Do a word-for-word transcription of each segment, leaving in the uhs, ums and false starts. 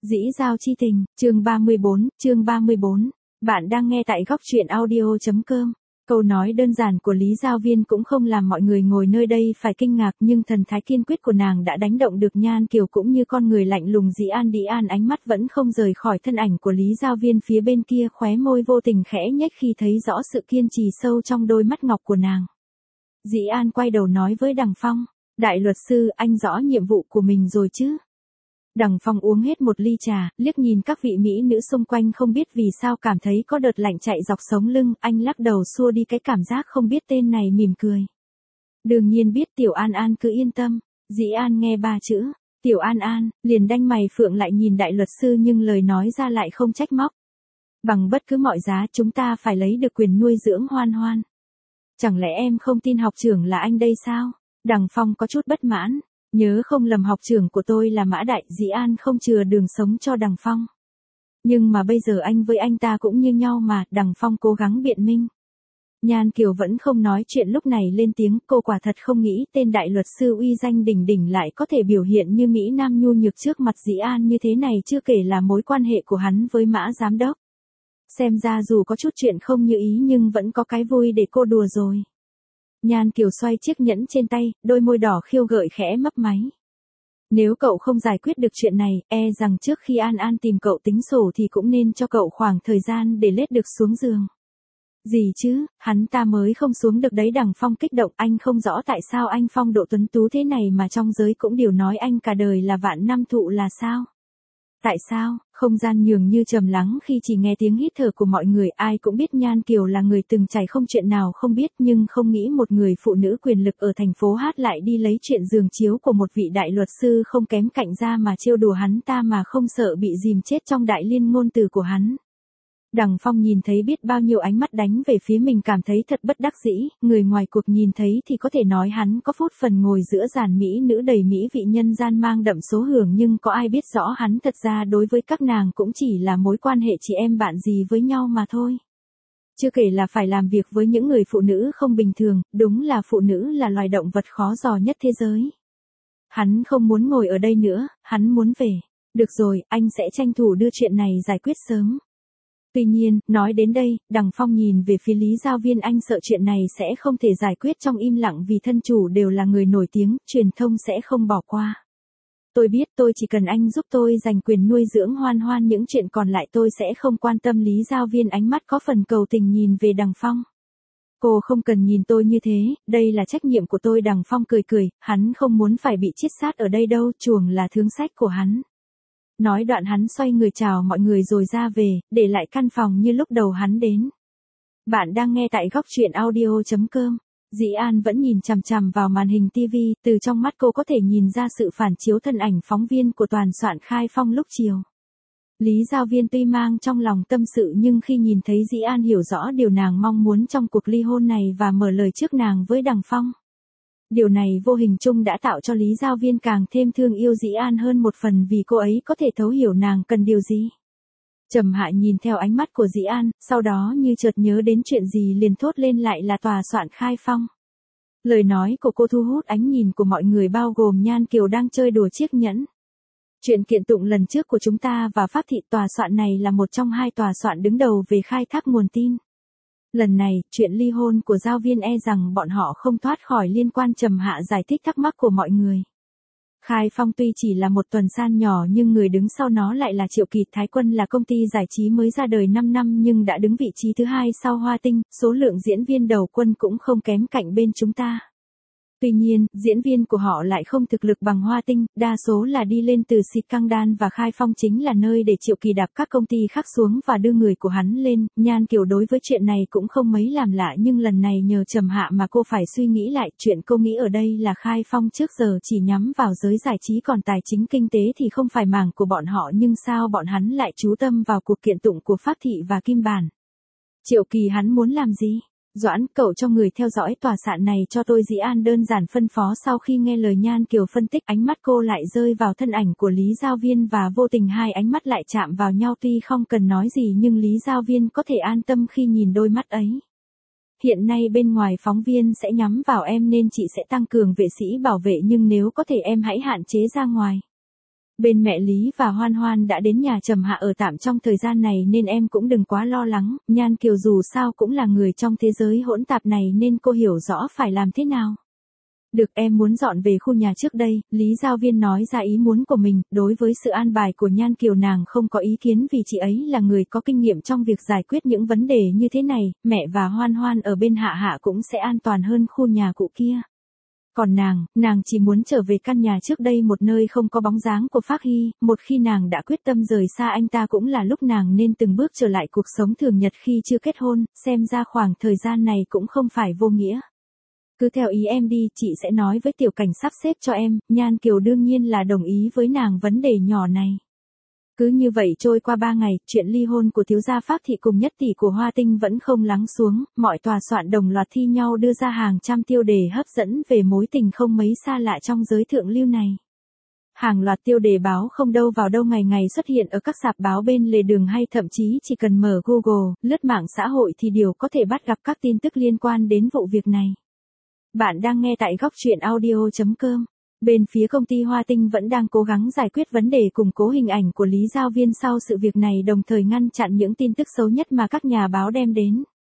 Dĩ giao chi tình, chương ba mươi bốn, chương ba mươi bốn. Bạn đang nghe tại góc truyện audio.com. Câu nói đơn giản của Lý Giao Viên cũng không làm mọi người ngồi nơi đây phải kinh ngạc, nhưng thần thái kiên quyết của nàng đã đánh động được Nhan Kiều cũng như con người lạnh lùng Dĩ An. Đi An ánh mắt vẫn không rời khỏi thân ảnh của Lý Giao Viên, phía bên kia khóe môi vô tình khẽ nhếch khi thấy rõ sự kiên trì sâu trong đôi mắt ngọc của nàng. Dĩ An quay đầu nói với Đằng Phong, đại luật sư, anh rõ nhiệm vụ của mình rồi chứ? Đằng Phong uống hết một ly trà, liếc nhìn các vị mỹ nữ xung quanh không biết vì sao cảm thấy có đợt lạnh chạy dọc sống lưng, anh lắc đầu xua đi cái cảm giác không biết tên này, mỉm cười. Đương nhiên biết Tiểu An An, cứ yên tâm. Dĩ An nghe ba chữ Tiểu An An, liền đanh mày phượng lại nhìn đại luật sư, nhưng lời nói ra lại không trách móc. Bằng bất cứ mọi giá chúng ta phải lấy được quyền nuôi dưỡng Hoan Hoan. Chẳng lẽ em không tin học trưởng là anh đây sao? Đằng Phong có chút bất mãn. Nhớ không lầm học trưởng của tôi là Mã Đại. Dĩ An không chừa đường sống cho Đằng Phong. Nhưng mà bây giờ anh với anh ta cũng như nhau mà. Đằng Phong cố gắng biện minh. Nhan Kiều vẫn không nói chuyện, lúc này lên tiếng, cô quả thật không nghĩ tên đại luật sư uy danh đỉnh đỉnh lại có thể biểu hiện như Mỹ Nam nhu nhược trước mặt Dĩ An như thế này, chưa kể là mối quan hệ của hắn với Mã giám đốc. Xem ra dù có chút chuyện không như ý nhưng vẫn có cái vui để cô đùa rồi. Nhan Kiều xoay chiếc nhẫn trên tay, đôi môi đỏ khiêu gợi khẽ mấp máy. Nếu cậu không giải quyết được chuyện này, e rằng trước khi An An tìm cậu tính sổ thì cũng nên cho cậu khoảng thời gian để lết được xuống giường. Gì chứ, hắn ta mới không xuống được đấy. Đằng Phong kích động, anh không rõ tại sao anh phong độ tuấn tú thế này mà trong giới cũng đều nói anh cả đời là vạn năm thụ là sao? Tại sao? Không gian nhường như trầm lắng khi chỉ nghe tiếng hít thở của mọi người. Ai cũng biết Nhan Kiều là người từng trải không chuyện nào không biết, nhưng không nghĩ một người phụ nữ quyền lực ở thành phố Hát lại đi lấy chuyện giường chiếu của một vị đại luật sư không kém cạnh ra mà trêu đùa hắn ta mà không sợ bị dìm chết trong đại liên ngôn từ của hắn. Đằng Phong nhìn thấy biết bao nhiêu ánh mắt đánh về phía mình, cảm thấy thật bất đắc dĩ. Người ngoài cuộc nhìn thấy thì có thể nói hắn có phút phần ngồi giữa dàn mỹ nữ đầy mỹ vị nhân gian mang đậm số hưởng, nhưng có ai biết rõ hắn thật ra đối với các nàng cũng chỉ là mối quan hệ chị em bạn gì với nhau mà thôi. Chưa kể là phải làm việc với những người phụ nữ không bình thường, đúng là phụ nữ là loài động vật khó dò nhất thế giới. Hắn không muốn ngồi ở đây nữa, hắn muốn về. Được rồi, anh sẽ tranh thủ đưa chuyện này giải quyết sớm. Tuy nhiên, nói đến đây, Đằng Phong nhìn về phía Lý Giao Viên, anh sợ chuyện này sẽ không thể giải quyết trong im lặng vì thân chủ đều là người nổi tiếng, truyền thông sẽ không bỏ qua. Tôi biết, tôi chỉ cần anh giúp tôi giành quyền nuôi dưỡng Hoan Hoan, những chuyện còn lại tôi sẽ không quan tâm. Lý Giao Viên ánh mắt có phần cầu tình nhìn về Đằng Phong. Cô không cần nhìn tôi như thế, đây là trách nhiệm của tôi. Đằng Phong cười cười, hắn không muốn phải bị chiết sát ở đây đâu, chuồng là thương sách của hắn. Nói đoạn hắn xoay người chào mọi người rồi ra về, để lại căn phòng như lúc đầu hắn đến. Bạn đang nghe tại góc truyện audio.com. Dĩ An vẫn nhìn chằm chằm vào màn hình tivi, từ trong mắt cô có thể nhìn ra sự phản chiếu thân ảnh phóng viên của toàn soạn Khai Phong lúc chiều. Lý Giao Viên tuy mang trong lòng tâm sự, nhưng khi nhìn thấy Dĩ An hiểu rõ điều nàng mong muốn trong cuộc ly hôn này và mở lời trước nàng với Đằng Phong. Điều này vô hình chung đã tạo cho Lý Giao Viên càng thêm thương yêu Dĩ An hơn một phần, vì cô ấy có thể thấu hiểu nàng cần điều gì. Trầm Hạ nhìn theo ánh mắt của Dĩ An, sau đó như chợt nhớ đến chuyện gì liền thốt lên, lại là tòa soạn Khai Phong. Lời nói của cô thu hút ánh nhìn của mọi người, bao gồm Nhan Kiều đang chơi đùa chiếc nhẫn. Chuyện kiện tụng lần trước của chúng ta và Pháp Thị, tòa soạn này là một trong hai tòa soạn đứng đầu về khai thác nguồn tin. Lần này, chuyện ly hôn của Giao Viên e rằng bọn họ không thoát khỏi liên quan. Trầm Hạ giải thích thắc mắc của mọi người. Khai Phong tuy chỉ là một tuần san nhỏ nhưng người đứng sau nó lại là Triệu Kỳ Thái Quân, là công ty giải trí mới ra đời năm năm nhưng đã đứng vị trí thứ hai sau Hoa Tinh, số lượng diễn viên đầu quân cũng không kém cạnh bên chúng ta. Tuy nhiên, diễn viên của họ lại không thực lực bằng Hoa Tinh, đa số là đi lên từ Scandal, và Khai Phong chính là nơi để Triệu Kỳ đạp các công ty khác xuống và đưa người của hắn lên. Nhan Kiều đối với chuyện này cũng không mấy làm lạ, nhưng lần này nhờ Trầm Hạ mà cô phải suy nghĩ lại. Chuyện cô nghĩ ở đây là Khai Phong trước giờ chỉ nhắm vào giới giải trí, còn tài chính kinh tế thì không phải mảng của bọn họ, nhưng sao bọn hắn lại chú tâm vào cuộc kiện tụng của Pháp Thị và Kim Bản? Triệu Kỳ hắn muốn làm gì? Doãn, cậu cho người theo dõi tòa soạn này cho tôi. Dĩ An đơn giản phân phó. Sau khi nghe lời Nhan Kiều phân tích, ánh mắt cô lại rơi vào thân ảnh của Lý Giao Viên và vô tình hai ánh mắt lại chạm vào nhau. Tuy không cần nói gì nhưng Lý Giao Viên có thể an tâm khi nhìn đôi mắt ấy. Hiện nay bên ngoài phóng viên sẽ nhắm vào em nên chị sẽ tăng cường vệ sĩ bảo vệ, nhưng nếu có thể em hãy hạn chế ra ngoài. Bên mẹ Lý và Hoan Hoan đã đến nhà Trầm Hạ ở tạm trong thời gian này nên em cũng đừng quá lo lắng, Nhan Kiều dù sao cũng là người trong thế giới hỗn tạp này nên cô hiểu rõ phải làm thế nào. Được, em muốn dọn về khu nhà trước đây, Lý Giao Viên nói ra ý muốn của mình, đối với sự an bài của Nhan Kiều nàng không có ý kiến vì chị ấy là người có kinh nghiệm trong việc giải quyết những vấn đề như thế này, mẹ và Hoan Hoan ở bên Hạ Hạ cũng sẽ an toàn hơn khu nhà cũ kia. Còn nàng, nàng chỉ muốn trở về căn nhà trước đây một nơi không có bóng dáng của Phác Hy, một khi nàng đã quyết tâm rời xa anh ta cũng là lúc nàng nên từng bước trở lại cuộc sống thường nhật khi chưa kết hôn, xem ra khoảng thời gian này cũng không phải vô nghĩa. Cứ theo ý em đi, chị sẽ nói với tiểu cảnh sắp xếp cho em, Nhan Kiều đương nhiên là đồng ý với nàng vấn đề nhỏ này. Cứ như vậy trôi qua ba ngày, chuyện ly hôn của thiếu gia Phác Thị cùng nhất tỷ của Hoa Tinh vẫn không lắng xuống, mọi tòa soạn đồng loạt thi nhau đưa ra hàng trăm tiêu đề hấp dẫn về mối tình không mấy xa lạ trong giới thượng lưu này. Hàng loạt tiêu đề báo không đâu vào đâu ngày ngày xuất hiện ở các sạp báo bên lề đường hay thậm chí chỉ cần mở Google, lướt mạng xã hội thì đều có thể bắt gặp các tin tức liên quan đến vụ việc này. Bạn đang nghe tại góc truyện audio chấm com. Bên phía công ty Hoa Tinh vẫn đang cố gắng giải quyết vấn đề củng cố hình ảnh của Lý Giao Viên sau sự việc này, đồng thời ngăn chặn những tin tức xấu nhất mà các nhà báo đem đến.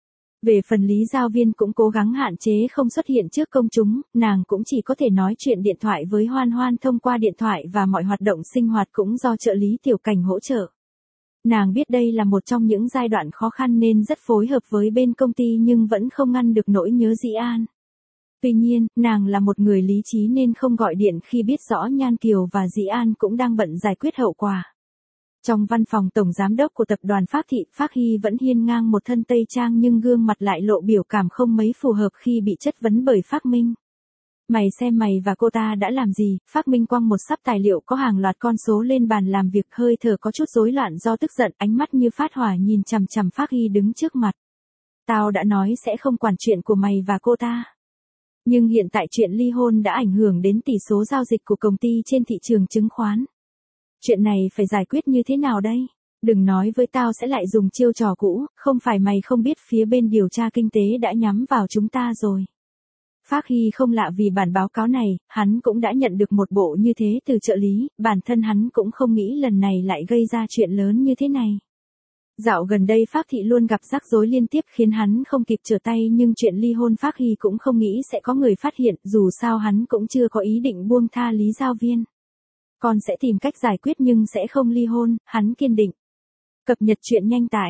Về phần Lý Giao Viên cũng cố gắng hạn chế không xuất hiện trước công chúng, nàng cũng chỉ có thể nói chuyện điện thoại với Hoan Hoan thông qua điện thoại và mọi hoạt động sinh hoạt cũng do trợ lý Tiểu Cảnh hỗ trợ. Nàng biết đây là một trong những giai đoạn khó khăn nên rất phối hợp với bên công ty nhưng vẫn không ngăn được nỗi nhớ Dĩ An. Tuy nhiên, nàng là một người lý trí nên không gọi điện khi biết rõ Nhan Kiều và Dĩ An cũng đang bận giải quyết hậu quả. Trong văn phòng tổng giám đốc của tập đoàn Phác Thị, Phác Hy vẫn hiên ngang một thân tây trang nhưng gương mặt lại lộ biểu cảm không mấy phù hợp khi bị chất vấn bởi Phác Minh. Mày xem mày và cô ta đã làm gì? Phác Minh quăng một sắp tài liệu có hàng loạt con số lên bàn làm việc, hơi thở có chút rối loạn do tức giận, ánh mắt như phát hỏa nhìn chằm chằm Phác Hy đứng trước mặt. Tao đã nói sẽ không quản chuyện của mày và cô ta. Nhưng hiện tại chuyện ly hôn đã ảnh hưởng đến tỷ số giao dịch của công ty trên thị trường chứng khoán. Chuyện này phải giải quyết như thế nào đây? Đừng nói với tao sẽ lại dùng chiêu trò cũ, không phải mày không biết phía bên điều tra kinh tế đã nhắm vào chúng ta rồi. Phác Hy không lạ vì bản báo cáo này, hắn cũng đã nhận được một bộ như thế từ trợ lý, bản thân hắn cũng không nghĩ lần này lại gây ra chuyện lớn như thế này. Dạo gần đây Phác Thị luôn gặp rắc rối liên tiếp khiến hắn không kịp trở tay, nhưng chuyện ly hôn Phác Hy cũng không nghĩ sẽ có người phát hiện, dù sao hắn cũng chưa có ý định buông tha Lý Giao Viên. Con sẽ tìm cách giải quyết nhưng sẽ không ly hôn, hắn kiên định. Cập nhật truyện nhanh tại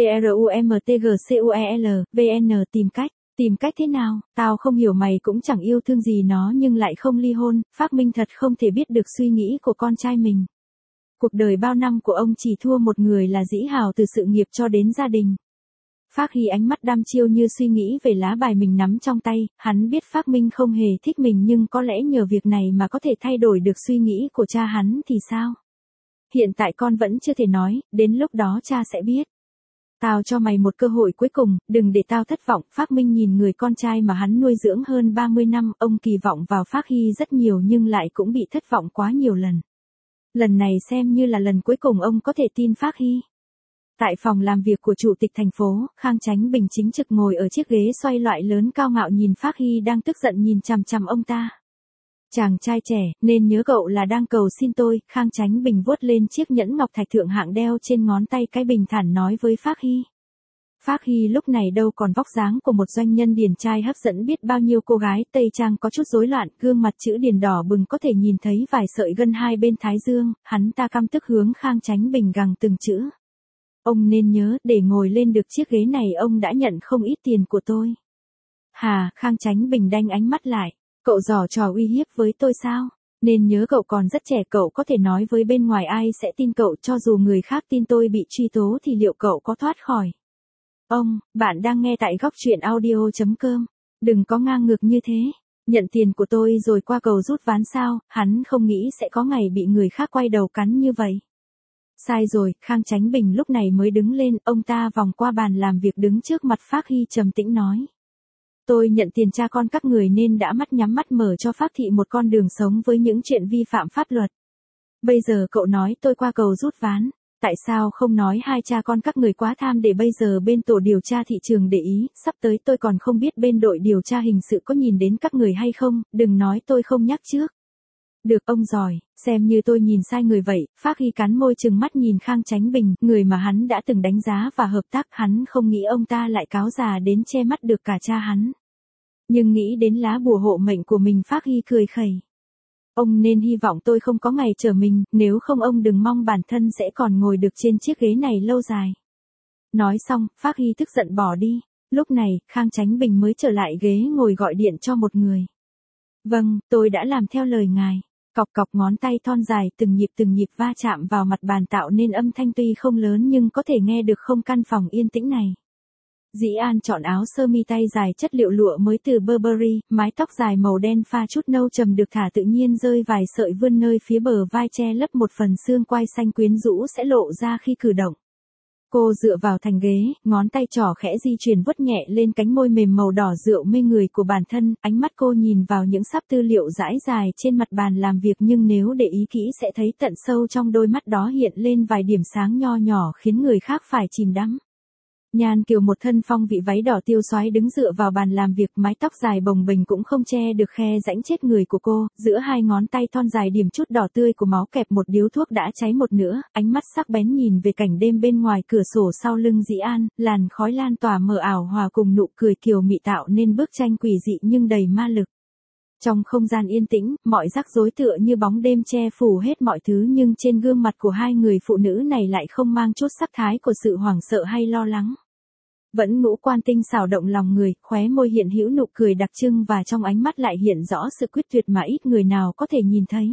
trumtgcoel vn. Tìm cách, tìm cách thế nào? Tao không hiểu, mày cũng chẳng yêu thương gì nó nhưng lại không ly hôn. Phác Minh thật không thể biết được suy nghĩ của con trai mình. Cuộc đời bao năm của ông chỉ thua một người là Dĩ Hào, từ sự nghiệp cho đến gia đình. Phác Hy ánh mắt đăm chiêu như suy nghĩ về lá bài mình nắm trong tay, hắn biết Phác Minh không hề thích mình nhưng có lẽ nhờ việc này mà có thể thay đổi được suy nghĩ của cha hắn thì sao? Hiện tại con vẫn chưa thể nói, đến lúc đó cha sẽ biết. Tao cho mày một cơ hội cuối cùng, đừng để tao thất vọng. Phác Minh nhìn người con trai mà hắn nuôi dưỡng hơn ba mươi năm, ông kỳ vọng vào Phác Hy rất nhiều nhưng lại cũng bị thất vọng quá nhiều lần. Lần này xem như là lần cuối cùng ông có thể tin Phác Hy. Tại phòng làm việc của chủ tịch thành phố, Khang Chánh Bình chính trực ngồi ở chiếc ghế xoay loại lớn cao ngạo nhìn Phác Hy đang tức giận nhìn chằm chằm ông ta. Chàng trai trẻ, nên nhớ cậu là đang cầu xin tôi. Khang Chánh Bình vuốt lên chiếc nhẫn ngọc thạch thượng hạng đeo trên ngón tay cái, bình thản nói với Phác Hy. Phác Hy lúc này đâu còn vóc dáng của một doanh nhân điển trai hấp dẫn biết bao nhiêu cô gái, tây trang có chút rối loạn, gương mặt chữ điển đỏ bừng có thể nhìn thấy vài sợi gân hai bên thái dương, hắn ta căm tức hướng Khang Chánh Bình gằn từng chữ. Ông nên nhớ, để ngồi lên được chiếc ghế này ông đã nhận không ít tiền của tôi. Hà, Khang Chánh Bình đanh ánh mắt lại, cậu giở trò uy hiếp với tôi sao? Nên nhớ cậu còn rất trẻ, cậu có thể nói với bên ngoài ai sẽ tin cậu, cho dù người khác tin tôi bị truy tố thì liệu cậu có thoát khỏi? Ông, bạn đang nghe tại góc truyện audio chấm com. Đừng có ngang ngược như thế. Nhận tiền của tôi rồi qua cầu rút ván sao? Hắn không nghĩ sẽ có ngày bị người khác quay đầu cắn như vậy. Sai rồi, Khang Chánh Bình lúc này mới đứng lên, ông ta vòng qua bàn làm việc đứng trước mặt Phác Hy trầm tĩnh nói. Tôi nhận tiền cha con các người nên đã mắt nhắm mắt mở cho Phác Thị một con đường sống với những chuyện vi phạm pháp luật. Bây giờ cậu nói tôi qua cầu rút ván. Tại sao không nói hai cha con các người quá tham để bây giờ bên tổ điều tra thị trường để ý, sắp tới tôi còn không biết bên đội điều tra hình sự có nhìn đến các người hay không, đừng nói tôi không nhắc trước. Được ông giỏi, xem như tôi nhìn sai người vậy. Phác Hy cắn môi trừng mắt nhìn Khang Chánh Bình, người mà hắn đã từng đánh giá và hợp tác, hắn không nghĩ ông ta lại cáo già đến che mắt được cả cha hắn. Nhưng nghĩ đến lá bùa hộ mệnh của mình, Phác Hy cười khẩy. Ông nên hy vọng tôi không có ngày trở mình, nếu không ông đừng mong bản thân sẽ còn ngồi được trên chiếc ghế này lâu dài. Nói xong, Phác Hy tức giận bỏ đi. Lúc này, Khang Chánh Bình mới trở lại ghế ngồi gọi điện cho một người. Vâng, tôi đã làm theo lời ngài. Cọc cọc ngón tay thon dài từng nhịp từng nhịp va chạm vào mặt bàn tạo nên âm thanh tuy không lớn nhưng có thể nghe được không căn phòng yên tĩnh này. Dĩ An chọn áo sơ mi tay dài chất liệu lụa mới từ Burberry, mái tóc dài màu đen pha chút nâu trầm được thả tự nhiên rơi vài sợi vươn nơi phía bờ vai che lấp một phần xương quai xanh quyến rũ sẽ lộ ra khi cử động. Cô dựa vào thành ghế, ngón tay trỏ khẽ di chuyển vuốt nhẹ lên cánh môi mềm màu đỏ rượu mê người của bản thân, ánh mắt cô nhìn vào những sắp tư liệu rải dài trên mặt bàn làm việc nhưng nếu để ý kỹ sẽ thấy tận sâu trong đôi mắt đó hiện lên vài điểm sáng nho nhỏ khiến người khác phải chìm đắm. Nhan Kiều một thân phong vị váy đỏ tiêu xoái đứng dựa vào bàn làm việc, mái tóc dài bồng bềnh cũng không che được khe rãnh chết người của cô, giữa hai ngón tay thon dài điểm chút đỏ tươi của máu kẹp một điếu thuốc đã cháy một nửa, ánh mắt sắc bén nhìn về cảnh đêm bên ngoài cửa sổ sau lưng Dĩ An, làn khói lan tỏa mờ ảo hòa cùng nụ cười kiều mị tạo nên bức tranh quỷ dị nhưng đầy ma lực. Trong không gian yên tĩnh, mọi rắc rối tựa như bóng đêm che phủ hết mọi thứ nhưng trên gương mặt của hai người phụ nữ này lại không mang chút sắc thái của sự hoảng sợ hay lo lắng. Vẫn ngũ quan tinh xảo động lòng người, khóe môi hiện hữu nụ cười đặc trưng và trong ánh mắt lại hiện rõ sự quyết tuyệt mà ít người nào có thể nhìn thấy.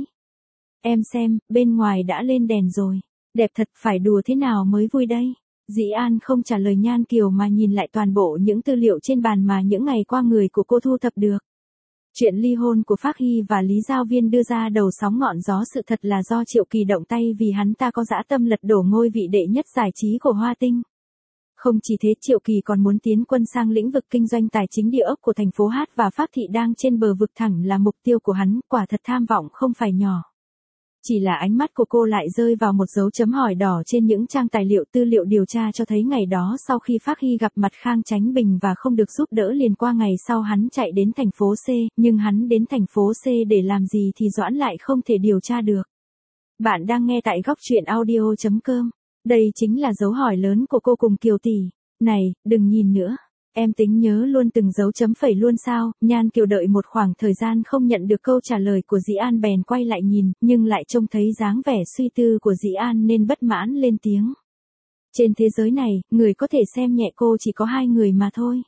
Em xem, bên ngoài đã lên đèn rồi. Đẹp thật, phải đùa thế nào mới vui đây? Dĩ An không trả lời Nhan Kiều mà nhìn lại toàn bộ những tư liệu trên bàn mà những ngày qua người của cô thu thập được. Chuyện ly hôn của Phác Hy và Lý Giao Viên đưa ra đầu sóng ngọn gió, sự thật là do Triệu Kỳ động tay vì hắn ta có dã tâm lật đổ ngôi vị đệ nhất giải trí của Hoa Tinh. Không chỉ thế, Triệu Kỳ còn muốn tiến quân sang lĩnh vực kinh doanh tài chính địa ốc của thành phố Hát và Pháp Thị đang trên bờ vực thẳng là mục tiêu của hắn, quả thật tham vọng không phải nhỏ. Chỉ là ánh mắt của cô lại rơi vào một dấu chấm hỏi đỏ trên những trang tài liệu tư liệu điều tra cho thấy ngày đó sau khi Phác Hy gặp mặt Khang Chánh Bình và không được giúp đỡ liền qua ngày sau hắn chạy đến thành phố C, nhưng hắn đến thành phố C để làm gì thì Doãn lại không thể điều tra được. Bạn đang nghe tại góc truyện audio chấm com. Đây chính là dấu hỏi lớn của cô cùng Kiều tỷ. Này, đừng nhìn nữa. Em tính nhớ luôn từng dấu chấm phẩy luôn sao? Nhan Kiều đợi một khoảng thời gian không nhận được câu trả lời của Dĩ An bèn quay lại nhìn, nhưng lại trông thấy dáng vẻ suy tư của Dĩ An nên bất mãn lên tiếng. Trên thế giới này, người có thể xem nhẹ cô chỉ có hai người mà thôi.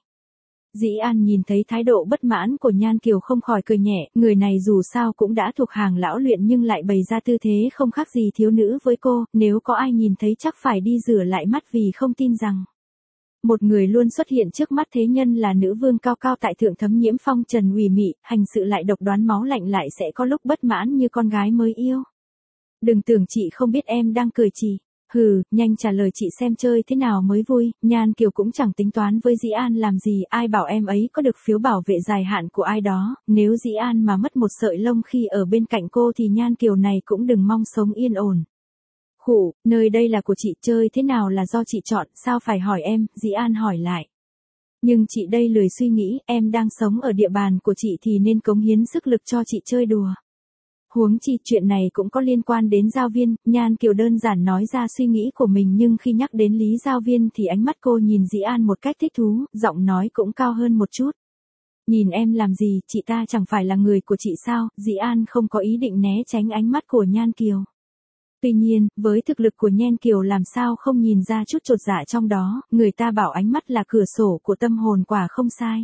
Dĩ An nhìn thấy thái độ bất mãn của Nhan Kiều không khỏi cười nhẹ, người này dù sao cũng đã thuộc hàng lão luyện nhưng lại bày ra tư thế không khác gì thiếu nữ với cô, nếu có ai nhìn thấy chắc phải đi rửa lại mắt vì không tin rằng một người luôn xuất hiện trước mắt thế nhân là nữ vương cao cao tại thượng thấm nhiễm phong trần ủy mị, hành sự lại độc đoán máu lạnh lại sẽ có lúc bất mãn như con gái mới yêu. Đừng tưởng chị không biết em đang cười chị. Hừ, nhanh trả lời chị xem chơi thế nào mới vui. Nhan Kiều cũng chẳng tính toán với Dĩ An làm gì, ai bảo em ấy có được phiếu bảo vệ dài hạn của ai đó, nếu Dĩ An mà mất một sợi lông khi ở bên cạnh cô thì Nhan Kiều này cũng đừng mong sống yên ổn. Khụ, nơi đây là của chị, chơi thế nào là do chị chọn, sao phải hỏi em? Dĩ An hỏi lại. Nhưng chị đây lười suy nghĩ, em đang sống ở địa bàn của chị thì nên cống hiến sức lực cho chị chơi đùa. Huống chi chuyện này cũng có liên quan đến Giao Viên. Nhan Kiều đơn giản nói ra suy nghĩ của mình nhưng khi nhắc đến Lý Giao Viên thì ánh mắt cô nhìn Dĩ An một cách thích thú, giọng nói cũng cao hơn một chút. Nhìn em làm gì, chị ta chẳng phải là người của chị sao? Dĩ An không có ý định né tránh ánh mắt của Nhan Kiều. Tuy nhiên, với thực lực của Nhan Kiều làm sao không nhìn ra chút chột dạ trong đó, người ta bảo ánh mắt là cửa sổ của tâm hồn, quả không sai.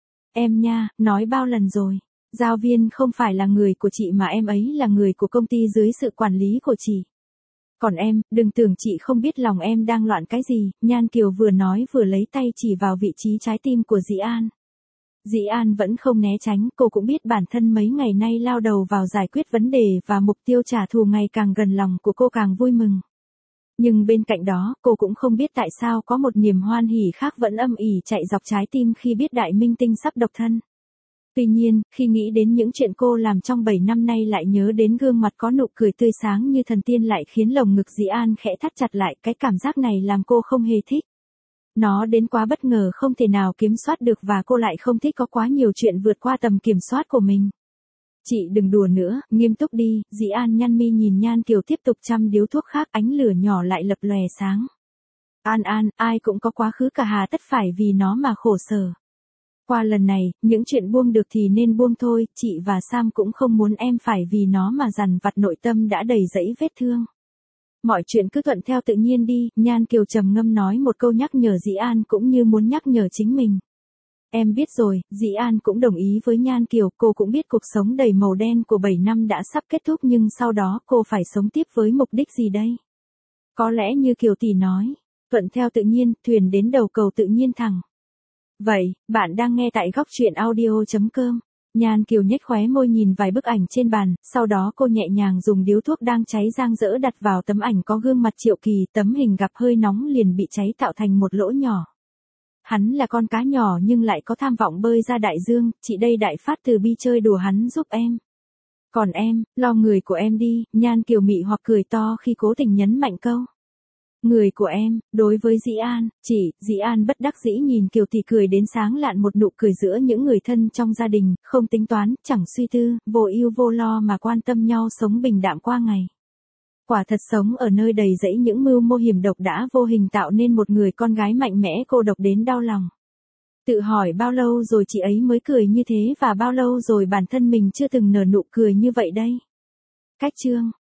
Em nha, nói bao lần rồi. Giao Viên không phải là người của chị mà em ấy là người của công ty dưới sự quản lý của chị. Còn em, đừng tưởng chị không biết lòng em đang loạn cái gì. Nhan Kiều vừa nói vừa lấy tay chỉ vào vị trí trái tim của Dĩ An. Dĩ An vẫn không né tránh, cô cũng biết bản thân mấy ngày nay lao đầu vào giải quyết vấn đề và mục tiêu trả thù ngày càng gần lòng của cô càng vui mừng. Nhưng bên cạnh đó, cô cũng không biết tại sao có một niềm hoan hỉ khác vẫn âm ỉ chạy dọc trái tim khi biết Đại Minh Tinh sắp độc thân. Tuy nhiên, khi nghĩ đến những chuyện cô làm trong bảy năm nay lại nhớ đến gương mặt có nụ cười tươi sáng như thần tiên lại khiến lồng ngực Dĩ An khẽ thắt chặt lại, cái cảm giác này làm cô không hề thích. Nó đến quá bất ngờ không thể nào kiểm soát được và cô lại không thích có quá nhiều chuyện vượt qua tầm kiểm soát của mình. Chị đừng đùa nữa, nghiêm túc đi, Dĩ An nhăn mi nhìn Nhan Kiều tiếp tục chăm điếu thuốc khác, ánh lửa nhỏ lại lập lòe sáng. An An, ai cũng có quá khứ, cả hà tất phải vì nó mà khổ sở. Qua lần này, những chuyện buông được thì nên buông thôi, chị và Sam cũng không muốn em phải vì nó mà dằn vặt nội tâm đã đầy rẫy vết thương. Mọi chuyện cứ thuận theo tự nhiên đi, Nhan Kiều trầm ngâm nói một câu nhắc nhở Dĩ An cũng như muốn nhắc nhở chính mình. Em biết rồi, Dĩ An cũng đồng ý với Nhan Kiều, cô cũng biết cuộc sống đầy màu đen của bảy năm đã sắp kết thúc nhưng sau đó cô phải sống tiếp với mục đích gì đây? Có lẽ như Kiều tỷ nói, thuận theo tự nhiên, thuyền đến đầu cầu tự nhiên thẳng. Vậy, bạn đang nghe tại góc truyện audio.com. Nhan Kiều nhếch khóe môi nhìn vài bức ảnh trên bàn, sau đó cô nhẹ nhàng dùng điếu thuốc đang cháy rang rỡ đặt vào tấm ảnh có gương mặt Triệu Kỳ, tấm hình gặp hơi nóng liền bị cháy tạo thành một lỗ nhỏ. Hắn là con cá nhỏ nhưng lại có tham vọng bơi ra đại dương, chị đây đại phát từ bi chơi đùa hắn giúp em. Còn em, lo người của em đi, Nhan Kiều mị hoặc cười to khi cố tình nhấn mạnh câu. Người của em, đối với Dĩ An, chỉ, Dĩ An bất đắc dĩ nhìn Kiều tỷ cười đến sáng lạn một nụ cười giữa những người thân trong gia đình, không tính toán, chẳng suy tư, vô ưu vô lo mà quan tâm nhau sống bình đạm qua ngày. Quả thật sống ở nơi đầy rẫy những mưu mô hiểm độc đã vô hình tạo nên một người con gái mạnh mẽ cô độc đến đau lòng. Tự hỏi bao lâu rồi chị ấy mới cười như thế và bao lâu rồi bản thân mình chưa từng nở nụ cười như vậy đây. Cách chương